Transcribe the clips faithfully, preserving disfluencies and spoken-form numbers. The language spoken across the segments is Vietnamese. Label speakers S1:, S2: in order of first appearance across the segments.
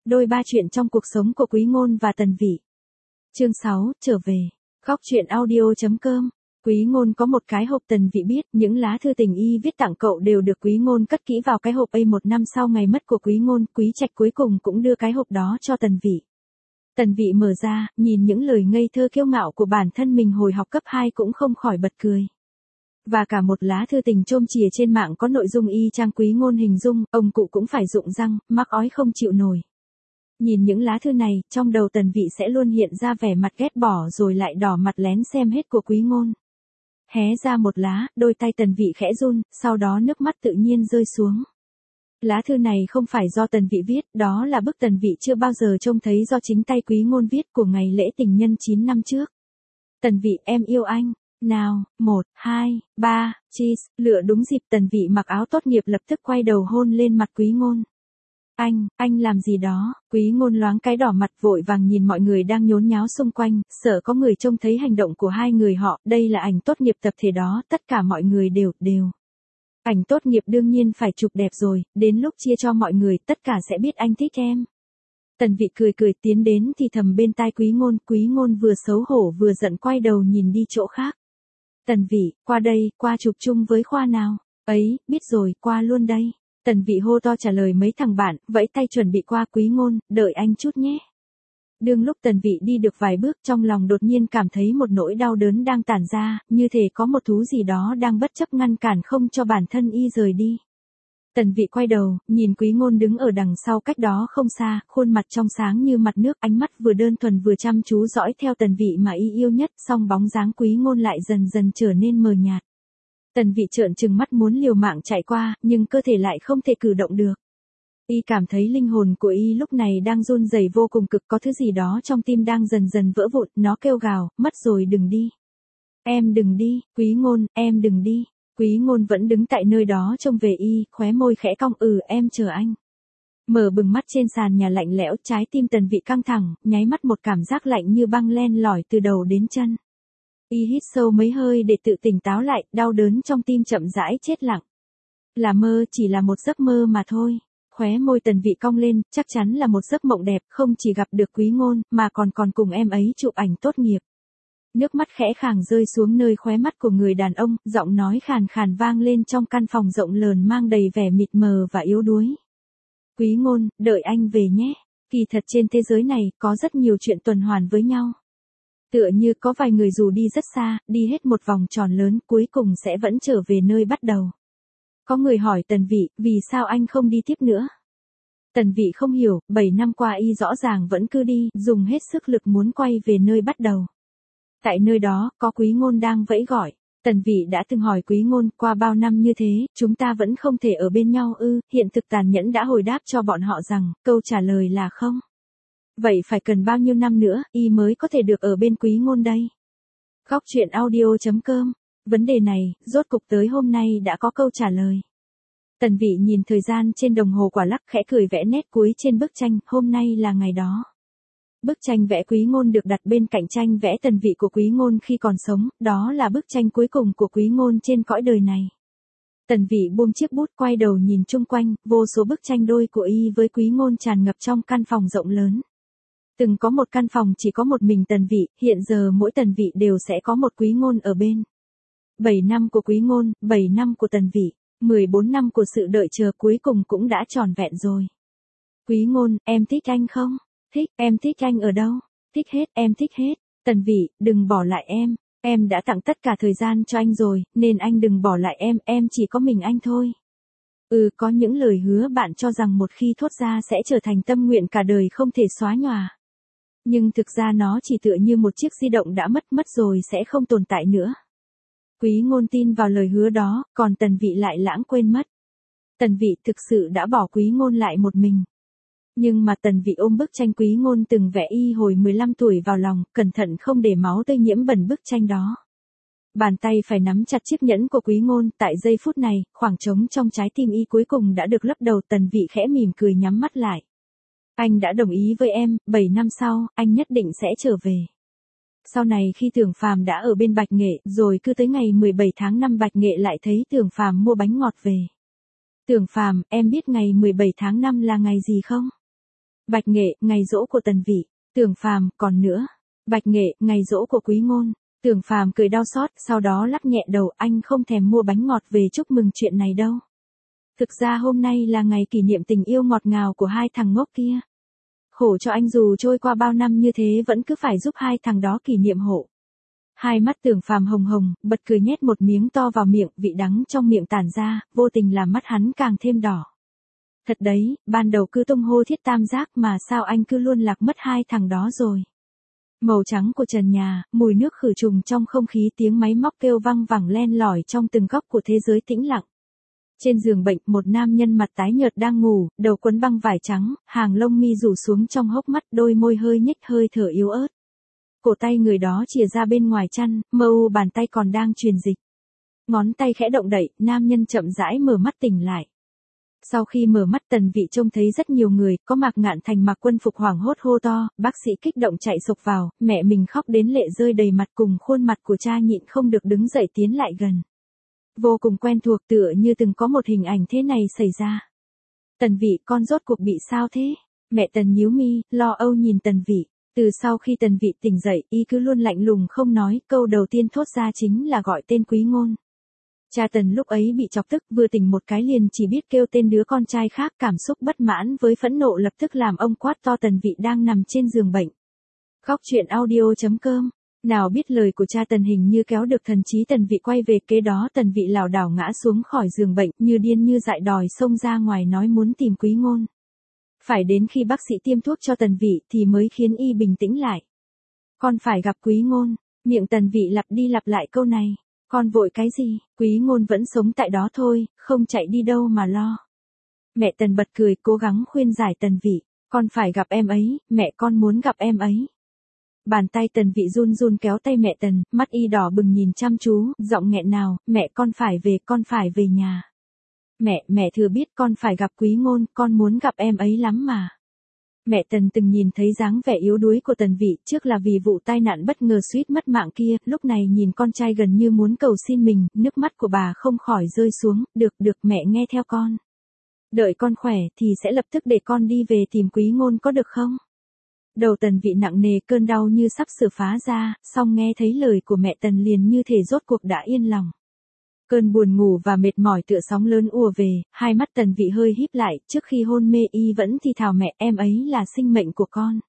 S1: Đôi ba chuyện trong cuộc sống của Quý Ngôn và Tần Vị. Chương sáu, trở về. Góc truyện audio.com. Quý Ngôn có một cái hộp. Tần Vị biết những lá thư tình y viết tặng cậu đều được Quý Ngôn cất kỹ vào cái hộp. A một năm sau ngày mất của Quý Ngôn, Quý Trạch cuối cùng cũng đưa cái hộp đó cho Tần Vị. Tần Vị mở ra, nhìn những lời ngây thơ kiêu ngạo của bản thân mình hồi học cấp hai cũng không khỏi bật cười. Và cả một lá thư tình chôm chìa trên mạng có nội dung y chang Quý Ngôn hình dung, ông cụ cũng phải rụng răng, mắc ói không chịu nổi. Nhìn những lá thư này, trong đầu Tần Vị sẽ luôn hiện ra vẻ mặt ghét bỏ rồi lại đỏ mặt lén xem hết của Quý Ngôn. Hé ra một lá, đôi tay Tần Vị khẽ run, sau đó nước mắt tự nhiên rơi xuống. Lá thư này không phải do Tần Vị viết, đó là bức Tần Vị chưa bao giờ trông thấy do chính tay Quý Ngôn viết của ngày lễ tình nhân chín năm trước. Tần Vị, em yêu anh. Nào, một, hai, ba, cheese, lựa đúng dịp Tần Vị mặc áo tốt nghiệp lập tức quay đầu hôn lên mặt Quý Ngôn. Anh, anh làm gì đó? Quý Ngôn loáng cái đỏ mặt vội vàng nhìn mọi người đang nhốn nháo xung quanh, sợ có người trông thấy hành động của hai người họ, đây là ảnh tốt nghiệp tập thể đó, tất cả mọi người đều, đều. Ảnh tốt nghiệp đương nhiên phải chụp đẹp rồi, đến lúc chia cho mọi người, tất cả sẽ biết anh thích em. Tần Vị cười cười tiến đến thì thầm bên tai Quý Ngôn, Quý Ngôn vừa xấu hổ vừa giận quay đầu nhìn đi chỗ khác. Tần Vị, qua đây, qua chụp chung với Khoa nào? Ấy, biết rồi, qua luôn đây. Tần Vị hô to trả lời mấy thằng bạn, vẫy tay chuẩn bị qua. Quý Ngôn, đợi anh chút nhé. Đương lúc Tần Vị đi được vài bước trong lòng đột nhiên cảm thấy một nỗi đau đớn đang tản ra, như thể có một thú gì đó đang bất chấp ngăn cản không cho bản thân y rời đi. Tần Vị quay đầu, nhìn Quý Ngôn đứng ở đằng sau cách đó không xa, khuôn mặt trong sáng như mặt nước, ánh mắt vừa đơn thuần vừa chăm chú dõi theo Tần Vị mà y yêu nhất, song bóng dáng Quý Ngôn lại dần dần trở nên mờ nhạt. Tần Vị trợn trừng mắt muốn liều mạng chạy qua, nhưng cơ thể lại không thể cử động được. Y cảm thấy linh hồn của y lúc này đang run rẩy vô cùng cực, có thứ gì đó trong tim đang dần dần vỡ vụn, nó kêu gào, mất rồi đừng đi. Em đừng đi, Quý Ngôn, em đừng đi. Quý Ngôn vẫn đứng tại nơi đó trông về y, khóe môi khẽ cong, ừ em chờ anh. Mở bừng mắt trên sàn nhà lạnh lẽo, trái tim Tần Vị căng thẳng, nháy mắt một cảm giác lạnh như băng len lỏi từ đầu đến chân. Y hít sâu mấy hơi để tự tỉnh táo lại, đau đớn trong tim chậm rãi chết lặng. Là mơ, chỉ là một giấc mơ mà thôi. Khóe môi Tần Vị cong lên, chắc chắn là một giấc mộng đẹp, không chỉ gặp được Quý Ngôn, mà còn còn cùng em ấy chụp ảnh tốt nghiệp. Nước mắt khẽ khàng rơi xuống nơi khóe mắt của người đàn ông, giọng nói khàn khàn vang lên trong căn phòng rộng lớn mang đầy vẻ mịt mờ và yếu đuối. Quý Ngôn, đợi anh về nhé. Kỳ thật trên thế giới này, có rất nhiều chuyện tuần hoàn với nhau. Tựa như có vài người dù đi rất xa, đi hết một vòng tròn lớn, cuối cùng sẽ vẫn trở về nơi bắt đầu. Có người hỏi Tần Vị, vì sao anh không đi tiếp nữa? Tần Vị không hiểu, bảy năm qua y rõ ràng vẫn cứ đi, dùng hết sức lực muốn quay về nơi bắt đầu. Tại nơi đó, có Quý Ngôn đang vẫy gọi. Tần Vị đã từng hỏi Quý Ngôn, qua bao năm như thế, chúng ta vẫn không thể ở bên nhau ư? Hiện thực tàn nhẫn đã hồi đáp cho bọn họ rằng, câu trả lời là không. Vậy phải cần bao nhiêu năm nữa, y mới có thể được ở bên Quý Ngôn đây? Góc truyện audio.com. Vấn đề này, rốt cục tới hôm nay đã có câu trả lời. Tần Vị nhìn thời gian trên đồng hồ quả lắc khẽ cười vẽ nét cuối trên bức tranh, hôm nay là ngày đó. Bức tranh vẽ Quý Ngôn được đặt bên cạnh tranh vẽ Tần Vị của Quý Ngôn khi còn sống, đó là bức tranh cuối cùng của Quý Ngôn trên cõi đời này. Tần Vị buông chiếc bút quay đầu nhìn chung quanh, vô số bức tranh đôi của y với Quý Ngôn tràn ngập trong căn phòng rộng lớn. Từng có một căn phòng chỉ có một mình Tần Vị, hiện giờ mỗi Tần Vị đều sẽ có một Quý Ngôn ở bên. bảy năm của Quý Ngôn, bảy năm của Tần Vị, mười bốn năm của sự đợi chờ cuối cùng cũng đã tròn vẹn rồi. Quý Ngôn, em thích anh không? Thích, em thích anh ở đâu? Thích hết, em thích hết. Tần Vị, đừng bỏ lại em, em đã tặng tất cả thời gian cho anh rồi, nên anh đừng bỏ lại em, em chỉ có mình anh thôi. Ừ, có những lời hứa bạn cho rằng một khi thốt ra sẽ trở thành tâm nguyện cả đời không thể xóa nhòa. Nhưng thực ra nó chỉ tựa như một chiếc di động đã mất mất rồi sẽ không tồn tại nữa. Quý Ngôn tin vào lời hứa đó, còn Tần Vị lại lãng quên mất. Tần Vị thực sự đã bỏ Quý Ngôn lại một mình. Nhưng mà Tần Vị ôm bức tranh Quý Ngôn từng vẽ y hồi mười lăm tuổi vào lòng, cẩn thận không để máu tươi nhiễm bẩn bức tranh đó. Bàn tay phải nắm chặt chiếc nhẫn của Quý Ngôn, tại giây phút này, khoảng trống trong trái tim y cuối cùng đã được lấp đầu. Tần Vị khẽ mỉm cười nhắm mắt lại. Anh đã đồng ý với em, bảy năm sau, anh nhất định sẽ trở về. Sau này khi Tưởng Phàm đã ở bên Bạch Nghệ, rồi cứ tới ngày mười bảy tháng năm Bạch Nghệ lại thấy Tưởng Phàm mua bánh ngọt về. Tưởng Phàm, em biết ngày mười bảy tháng năm là ngày gì không? Bạch Nghệ, ngày giỗ của Tần Vị. Tưởng Phàm, còn nữa. Bạch Nghệ, ngày giỗ của Quý Ngôn. Tưởng Phàm cười đau xót, sau đó lắc nhẹ đầu, anh không thèm mua bánh ngọt về chúc mừng chuyện này đâu. Thực ra hôm nay là ngày kỷ niệm tình yêu ngọt ngào của hai thằng ngốc kia. Khổ cho anh dù trôi qua bao năm như thế vẫn cứ phải giúp hai thằng đó kỷ niệm hộ. Hai mắt Tưởng Phàm hồng hồng, bật cười nhét một miếng to vào miệng, vị đắng trong miệng tản ra, vô tình làm mắt hắn càng thêm đỏ. Thật đấy, ban đầu cứ tung hô thiết tam giác mà sao anh cứ luôn lạc mất hai thằng đó rồi. Màu trắng của trần nhà, mùi nước khử trùng trong không khí, tiếng máy móc kêu văng vẳng len lỏi trong từng góc của thế giới tĩnh lặng. Trên giường bệnh, một nam nhân mặt tái nhợt đang ngủ, đầu quấn băng vải trắng, hàng lông mi rủ xuống trong hốc mắt, đôi môi hơi nhếch, hơi thở yếu ớt. Cổ tay người đó chìa ra bên ngoài chăn, mơ u bàn tay còn đang truyền dịch. Ngón tay khẽ động đậy, nam nhân chậm rãi mở mắt tỉnh lại. Sau khi mở mắt Tần Vị trông thấy rất nhiều người, có Mạc Ngạn Thành mặc quân phục hoảng hốt hô to, bác sĩ kích động chạy sộc vào, mẹ mình khóc đến lệ rơi đầy mặt, cùng khuôn mặt của cha nhịn không được đứng dậy tiến lại gần. Vô cùng quen thuộc, tựa như từng có một hình ảnh thế này xảy ra. Tần Vị, con rốt cuộc bị sao thế? Mẹ Tần nhíu mi, lo âu nhìn Tần Vị. Từ sau khi Tần Vị tỉnh dậy, y cứ luôn lạnh lùng không nói, câu đầu tiên thốt ra chính là gọi tên Quý Ngôn. Cha Tần lúc ấy bị chọc tức, vừa tỉnh một cái liền chỉ biết kêu tên đứa con trai khác, cảm xúc bất mãn với phẫn nộ lập tức làm ông quát to Tần Vị đang nằm trên giường bệnh. Góc truyện audio chấm com. Nào biết lời của cha Tần hình như kéo được thần trí Tần Vị quay về, kế đó Tần Vị lảo đảo ngã xuống khỏi giường bệnh, như điên như dại đòi xông ra ngoài nói muốn tìm Quý Ngôn. Phải đến khi bác sĩ tiêm thuốc cho Tần Vị thì mới khiến y bình tĩnh lại. Con phải gặp Quý Ngôn, miệng Tần Vị lặp đi lặp lại câu này. Con vội cái gì, Quý Ngôn vẫn sống tại đó thôi, không chạy đi đâu mà lo. Mẹ Tần bật cười, cố gắng khuyên giải Tần Vị, con phải gặp em ấy, mẹ con muốn gặp em ấy. Bàn tay Tần Vị run run kéo tay mẹ Tần, mắt y đỏ bừng nhìn chăm chú, giọng nghẹn nào, mẹ con phải về, con phải về nhà. Mẹ, mẹ thừa biết con phải gặp Quý Ngôn, con muốn gặp em ấy lắm mà. Mẹ Tần từng nhìn thấy dáng vẻ yếu đuối của Tần Vị, trước là vì vụ tai nạn bất ngờ suýt mất mạng kia, lúc này nhìn con trai gần như muốn cầu xin mình, nước mắt của bà không khỏi rơi xuống, được được mẹ nghe theo con. Đợi con khỏe thì sẽ lập tức để con đi về tìm Quý Ngôn có được không? Đầu Tần Vị nặng nề, cơn đau như sắp sửa phá ra, song nghe thấy lời của mẹ Tần liền như thể rốt cuộc đã yên lòng. Cơn buồn ngủ và mệt mỏi tựa sóng lớn ùa về, hai mắt Tần Vị hơi híp lại, trước khi hôn mê y vẫn thì thào mẹ, em ấy là sinh mệnh của con.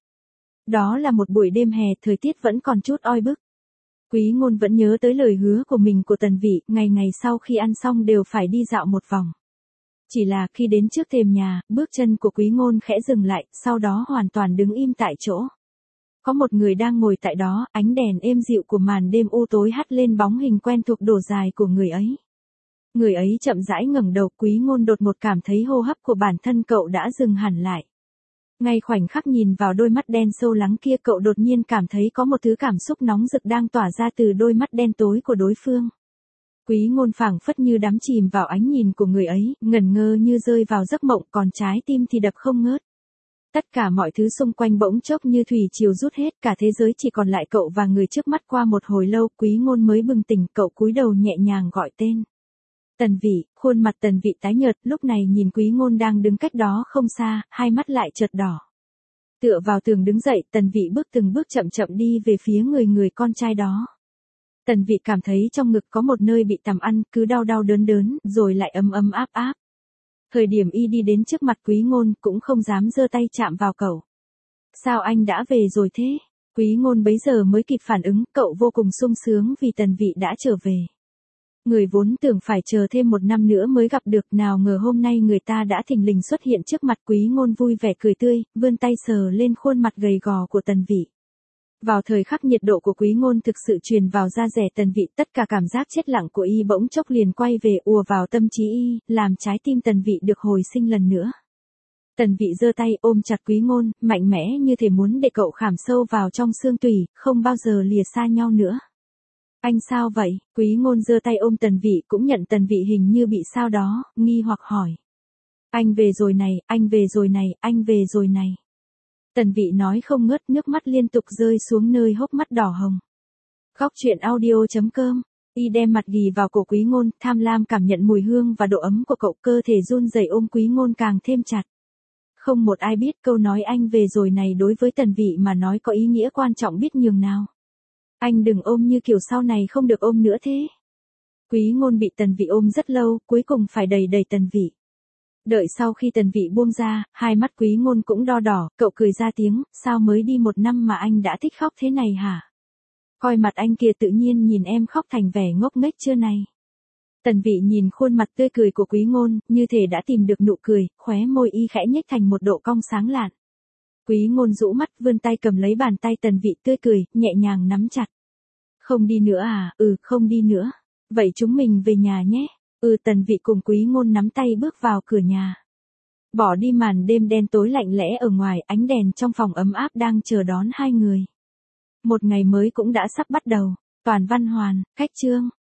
S1: Đó là một buổi đêm hè, thời tiết vẫn còn chút oi bức. Quý Ngôn vẫn nhớ tới lời hứa của mình của Tần Vị, ngày ngày sau khi ăn xong đều phải đi dạo một vòng. Chỉ là khi đến trước thềm nhà, bước chân của Quý Ngôn khẽ dừng lại, sau đó hoàn toàn đứng im tại chỗ. Có một người đang ngồi tại đó, ánh đèn êm dịu của màn đêm u tối hắt lên bóng hình quen thuộc đổ dài của người ấy. Người ấy chậm rãi ngẩng đầu, Quý Ngôn đột một cảm thấy hô hấp của bản thân cậu đã dừng hẳn lại. Ngay khoảnh khắc nhìn vào đôi mắt đen sâu lắng kia, cậu đột nhiên cảm thấy có một thứ cảm xúc nóng rực đang tỏa ra từ đôi mắt đen tối của đối phương. Quý Ngôn phảng phất như đắm chìm vào ánh nhìn của người ấy, ngẩn ngơ như rơi vào giấc mộng, còn trái tim thì đập không ngớt. Tất cả mọi thứ xung quanh bỗng chốc như thủy triều rút hết, cả thế giới chỉ còn lại cậu và người trước mắt. Qua một hồi lâu, Quý Ngôn mới bừng tỉnh, cậu cúi đầu nhẹ nhàng gọi tên. Tần Vị, khuôn mặt Tần Vị tái nhợt, lúc này nhìn Quý Ngôn đang đứng cách đó không xa, hai mắt lại chợt đỏ. Tựa vào tường đứng dậy, Tần Vị bước từng bước chậm chậm đi về phía người người con trai đó. Tần Vị cảm thấy trong ngực có một nơi bị tằm ăn, cứ đau đau đớn đớn, rồi lại ấm ấm áp áp. Thời điểm y đi đến trước mặt Quý Ngôn, cũng không dám giơ tay chạm vào cậu. Sao anh đã về rồi thế? Quý Ngôn bấy giờ mới kịp phản ứng, cậu vô cùng sung sướng vì Tần Vị đã trở về. Người vốn tưởng phải chờ thêm một năm nữa mới gặp được, nào ngờ hôm nay người ta đã thình lình xuất hiện trước mặt. Quý Ngôn vui vẻ cười tươi, vươn tay sờ lên khuôn mặt gầy gò của Tần Vị. Vào thời khắc nhiệt độ của Quý Ngôn thực sự truyền vào da rẻ Tần Vị, tất cả cảm giác chết lặng của y bỗng chốc liền quay về, ùa vào tâm trí y, làm trái tim Tần Vị được hồi sinh lần nữa. Tần Vị giơ tay ôm chặt Quý Ngôn, mạnh mẽ như thể muốn để cậu khảm sâu vào trong xương tủy, không bao giờ lìa xa nhau nữa. Anh sao vậy? Quý Ngôn giơ tay ôm Tần Vị, cũng nhận Tần Vị hình như bị sao đó, nghi hoặc hỏi. Anh về rồi này, anh về rồi này, anh về rồi này. Tần Vị nói không ngớt, nước mắt liên tục rơi xuống nơi hốc mắt đỏ hồng. Góc truyện audio chấm com. Y đem mặt ghì vào cổ Quý Ngôn, tham lam cảm nhận mùi hương và độ ấm của cậu, cơ thể run rẩy ôm Quý Ngôn càng thêm chặt. Không một ai biết câu nói anh về rồi này đối với Tần Vị mà nói có ý nghĩa quan trọng biết nhường nào. Anh đừng ôm như kiểu sau này không được ôm nữa thế. Quý Ngôn bị Tần Vị ôm rất lâu, cuối cùng phải đẩy đẩy Tần Vị. Đợi sau khi Tần Vị buông ra, hai mắt Quý Ngôn cũng đo đỏ, cậu cười ra tiếng, sao mới đi một năm mà anh đã thích khóc thế này hả? Coi mặt anh kìa, tự nhiên nhìn em khóc thành vẻ ngốc nghếch chưa này. Tần Vị nhìn khuôn mặt tươi cười của Quý Ngôn, như thể đã tìm được nụ cười, khóe môi y khẽ nhếch thành một độ cong sáng lạn. Quý Ngôn rũ mắt vươn tay cầm lấy bàn tay Tần Vị tươi cười, nhẹ nhàng nắm chặt. Không đi nữa à? Ừ, không đi nữa. Vậy chúng mình về nhà nhé. Ừ, Tần Vị cùng Quý Ngôn nắm tay bước vào cửa nhà. Bỏ đi màn đêm đen tối lạnh lẽ ở ngoài, ánh đèn trong phòng ấm áp đang chờ đón hai người. Một ngày mới cũng đã sắp bắt đầu. Toàn Văn Hoàn, Cách Chương.